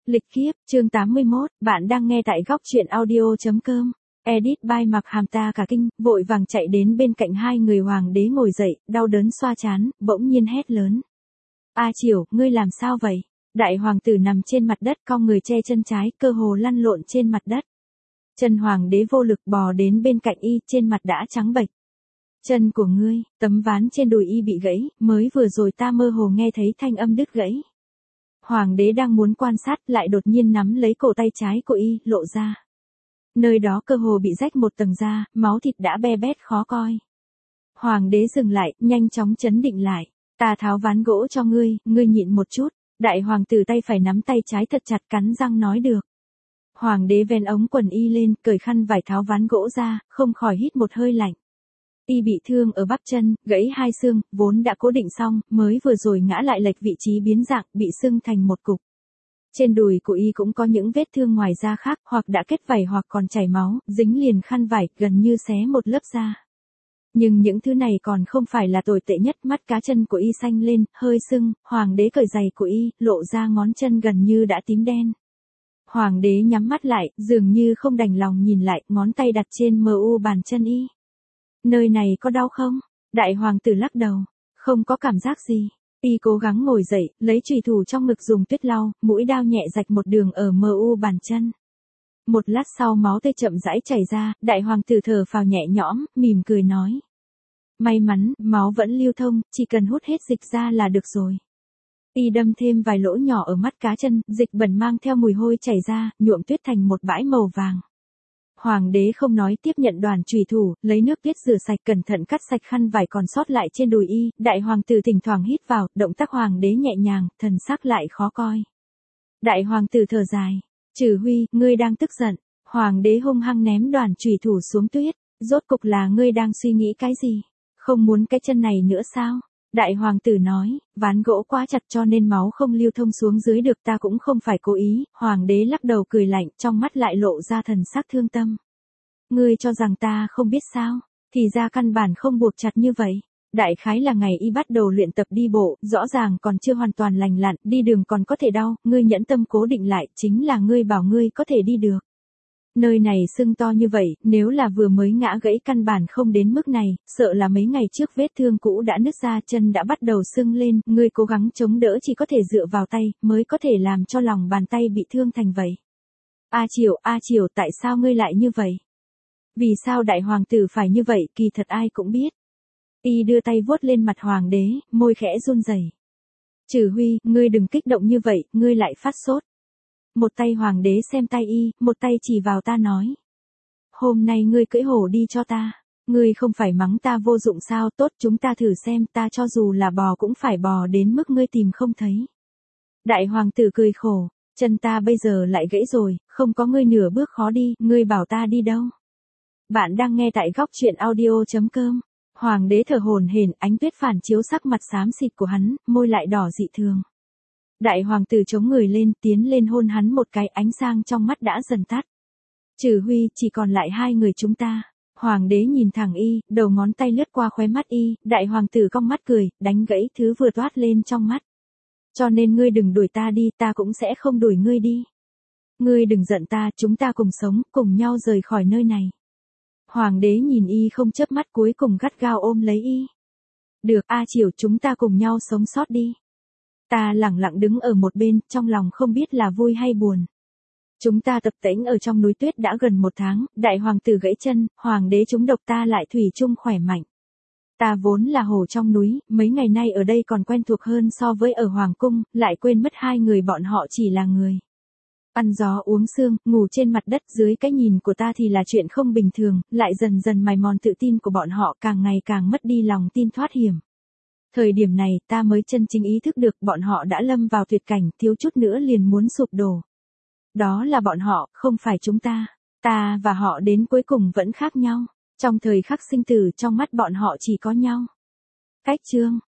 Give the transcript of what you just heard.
Lịch kiếp, chương 81, bạn đang nghe tại góc truyện audio.com. Edit by Mặc Hàm. Ta cả kinh, vội vàng chạy đến bên cạnh hai người hoàng đế ngồi dậy, đau đớn xoa trán, bỗng nhiên hét lớn. A Triều, ngươi làm sao vậy? Đại hoàng tử nằm trên mặt đất cong người che chân trái, cơ hồ lăn lộn trên mặt đất. Chân hoàng đế vô lực bò đến bên cạnh y, trên mặt đã trắng bệch. Chân của ngươi, tấm ván trên đùi y bị gãy, mới vừa rồi ta mơ hồ nghe thấy thanh âm đứt gãy. Hoàng đế đang muốn quan sát lại đột nhiên nắm lấy cổ tay trái của y, lộ ra. Nơi đó cơ hồ bị rách một tầng da, máu thịt đã be bét khó coi. Hoàng đế dừng lại, nhanh chóng trấn định lại. Ta tháo ván gỗ cho ngươi, ngươi nhịn một chút. Đại hoàng tử tay phải nắm tay trái thật chặt cắn răng nói được. Hoàng đế vén ống quần y lên, cởi khăn vải tháo ván gỗ ra, không khỏi hít một hơi lạnh. Y bị thương ở bắp chân, gãy hai xương, vốn đã cố định xong, mới vừa rồi ngã lại lệch vị trí biến dạng, bị sưng thành một cục. Trên đùi của y cũng có những vết thương ngoài da khác, hoặc đã kết vảy hoặc còn chảy máu, dính liền khăn vải, gần như xé một lớp da. Nhưng những thứ này còn không phải là tồi tệ nhất, mắt cá chân của y xanh lên, hơi sưng, hoàng đế cởi giày của y, lộ ra ngón chân gần như đã tím đen. Hoàng đế nhắm mắt lại, dường như không đành lòng nhìn lại, ngón tay đặt trên bàn chân y. Nơi này có đau không? Đại hoàng tử lắc đầu. Không có cảm giác gì. Y cố gắng ngồi dậy, lấy chùy thủ trong ngực dùng tuyết lau, mũi đao nhẹ rạch một đường ở bàn chân. Một lát sau máu tươi chậm rãi chảy ra, đại hoàng tử thở phào nhẹ nhõm, mỉm cười nói. May mắn, máu vẫn lưu thông, chỉ cần hút hết dịch ra là được rồi. Y đâm thêm vài lỗ nhỏ ở mắt cá chân, dịch bẩn mang theo mùi hôi chảy ra, nhuộm tuyết thành một bãi màu vàng. Hoàng đế không nói, tiếp nhận đoàn chùy thủ, lấy nước tuyết rửa sạch, cẩn thận cắt sạch khăn vải còn sót lại trên đùi y. Đại hoàng tử thỉnh thoảng hít vào, động tác hoàng đế nhẹ nhàng, thần sắc lại khó coi. Đại hoàng tử thở dài. Trừ Huy, ngươi đang tức giận. Hoàng đế hung hăng ném đoàn chùy thủ xuống tuyết. Rốt cục là ngươi đang suy nghĩ cái gì? Không muốn cái chân này nữa sao? Đại hoàng tử nói, ván gỗ quá chặt cho nên máu không lưu thông xuống dưới được, ta cũng không phải cố ý. Hoàng đế lắc đầu cười lạnh, trong mắt lại lộ ra thần sắc thương tâm. Ngươi cho rằng ta không biết sao? Thì ra căn bản không buộc chặt như vậy. Đại khái là ngày y bắt đầu luyện tập đi bộ, rõ ràng còn chưa hoàn toàn lành lặn, đi đường còn có thể đau, ngươi nhẫn tâm cố định lại, chính là ngươi bảo ngươi có thể đi được. Nơi này sưng to như vậy, nếu là vừa mới ngã gãy căn bản không đến mức này, sợ là mấy ngày trước vết thương cũ đã nứt ra, chân đã bắt đầu sưng lên, ngươi cố gắng chống đỡ chỉ có thể dựa vào tay, mới có thể làm cho lòng bàn tay bị thương thành vậy. A Triều, tại sao ngươi lại như vậy? Vì sao đại hoàng tử phải như vậy, kỳ thật ai cũng biết. Y đưa tay vuốt lên mặt hoàng đế, môi khẽ run rẩy. Trừ Huy, ngươi đừng kích động như vậy, ngươi lại phát sốt. Một tay hoàng đế xem tay y, một tay chỉ vào ta nói. Hôm nay ngươi cưỡi hổ đi cho ta. Ngươi không phải mắng ta vô dụng sao, tốt chúng ta thử xem, ta cho dù là bò cũng phải bò đến mức ngươi tìm không thấy. Đại hoàng tử cười khổ, chân ta bây giờ lại gãy rồi, không có ngươi nửa bước khó đi, ngươi bảo ta đi đâu. Bạn đang nghe tại góc truyện audio.com. Hoàng đế thở hổn hển, ánh tuyết phản chiếu sắc mặt xám xịt của hắn, môi lại đỏ dị thường. Đại hoàng tử chống người lên, tiến lên hôn hắn một cái, ánh sáng trong mắt đã dần tắt. Trừ Huy, chỉ còn lại hai người chúng ta. Hoàng đế nhìn thẳng y, đầu ngón tay lướt qua khóe mắt y, đại hoàng tử cong mắt cười, đánh gãy thứ vừa toát lên trong mắt. Cho nên ngươi đừng đuổi ta đi, ta cũng sẽ không đuổi ngươi đi. Ngươi đừng giận ta, chúng ta cùng sống, cùng nhau rời khỏi nơi này. Hoàng đế nhìn y không chớp mắt, cuối cùng gắt gao ôm lấy y. Được, A Triều, chúng ta cùng nhau sống sót đi. Ta lẳng lặng đứng ở một bên, trong lòng không biết là vui hay buồn. Chúng ta tập tễnh ở trong núi tuyết đã gần 1 tháng, đại hoàng tử gãy chân, hoàng đế trúng độc, ta lại thủy chung khỏe mạnh. Ta vốn là hổ trong núi, mấy ngày nay ở đây còn quen thuộc hơn so với ở hoàng cung, lại quên mất hai người bọn họ chỉ là người. Ăn gió uống sương, ngủ trên mặt đất, dưới cái nhìn của ta thì là chuyện không bình thường, lại dần dần mài mòn tự tin của bọn họ, càng ngày càng mất đi lòng tin thoát hiểm. Thời điểm này, ta mới chân chính ý thức được bọn họ đã lâm vào tuyệt cảnh, thiếu chút nữa liền muốn sụp đổ. Đó là bọn họ, không phải chúng ta. Ta và họ đến cuối cùng vẫn khác nhau. Trong thời khắc sinh tử, trong mắt bọn họ chỉ có nhau. Cách chương.